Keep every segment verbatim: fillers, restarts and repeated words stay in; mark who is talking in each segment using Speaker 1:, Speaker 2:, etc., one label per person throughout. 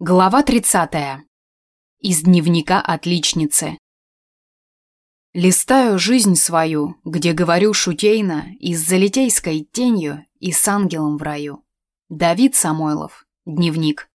Speaker 1: Глава тридцатая. Из дневника отличницы. Листаю жизнь свою, где говорю шутейно и с залитейской тенью, и с ангелом в раю. Давид Самойлов. Дневник.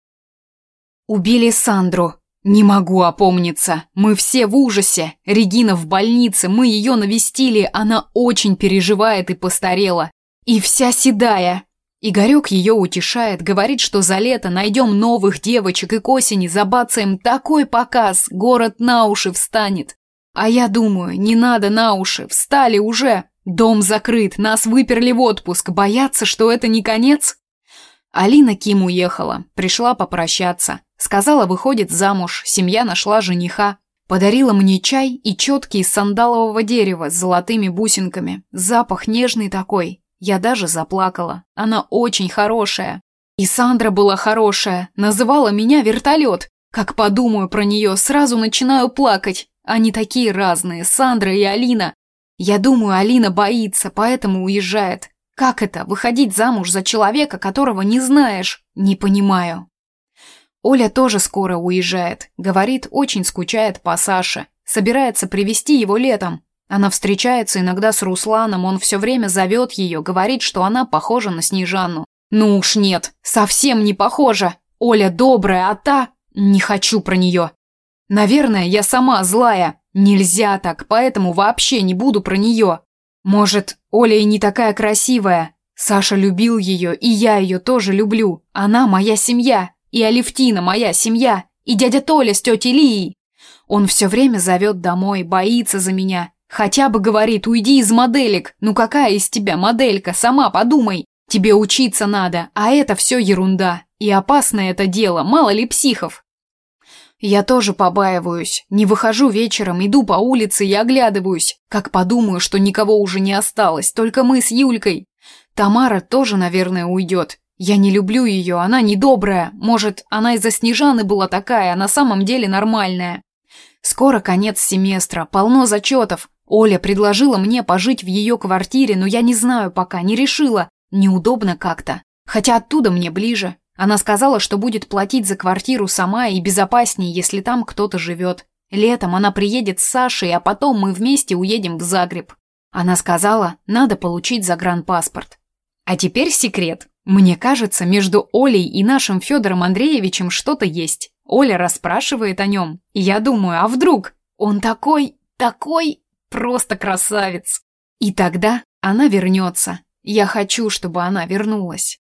Speaker 1: Убили Сандру. Не могу опомниться. Мы все в ужасе. Регина в больнице, мы ее навестили, она очень переживает и постарела. И вся седая. Игорек ее утешает, говорит, что за лето найдем новых девочек и к осени забацаем такой показ, город на уши встанет. А я думаю, не надо на уши, встали уже. Дом закрыт, нас выперли в отпуск, боятся, что это не конец? Алина Ким уехала, пришла попрощаться. Сказала, выходит замуж, семья нашла жениха. Подарила мне чай и четки из сандалового дерева с золотыми бусинками. Запах нежный такой. Я даже заплакала. Она очень хорошая. И Сандра была хорошая, называла меня вертолет. Как подумаю про нее, сразу начинаю плакать. Они такие разные, Сандра и Алина. Я думаю, Алина боится, поэтому уезжает. Как это, выходить замуж за человека, которого не знаешь? Не понимаю. Оля тоже скоро уезжает. Говорит, очень скучает по Саше. Собирается привезти его летом. Она встречается иногда с Русланом, он все время зовет ее, говорит, что она похожа на Снежанну. Ну уж нет, совсем не похожа. Оля добрая, а та... Не хочу про нее. Наверное, я сама злая. Нельзя так, поэтому вообще не буду про нее. Может, Оля и не такая красивая. Саша любил ее, и я ее тоже люблю. Она моя семья, и Алевтина моя семья, и дядя Толя с тетей Лией. Он все время зовет домой, боится за меня. Хотя бы говорит, уйди из моделек. Ну какая из тебя моделька, сама подумай. Тебе учиться надо, а это все ерунда. И опасное это дело, мало ли психов. Я тоже побаиваюсь. Не выхожу вечером, иду по улице и оглядываюсь. Как подумаю, что никого уже не осталось, только мы с Юлькой. Тамара тоже, наверное, уйдет. Я не люблю ее, она недобрая. Может, она из-за Снежаны была такая, а на самом деле нормальная. Скоро конец семестра, полно зачетов. Оля предложила мне пожить в ее квартире, но я не знаю пока, не решила. Неудобно как-то. Хотя оттуда мне ближе. Она сказала, что будет платить за квартиру сама и безопаснее, если там кто-то живет. Летом она приедет с Сашей, а потом мы вместе уедем в Загреб. Она сказала, надо получить загранпаспорт. А теперь секрет. Мне кажется, между Олей и нашим Федором Андреевичем что-то есть. Оля расспрашивает о нем. И я думаю, а вдруг? Он такой, такой... Просто красавец. И тогда она вернется. Я хочу, чтобы она вернулась.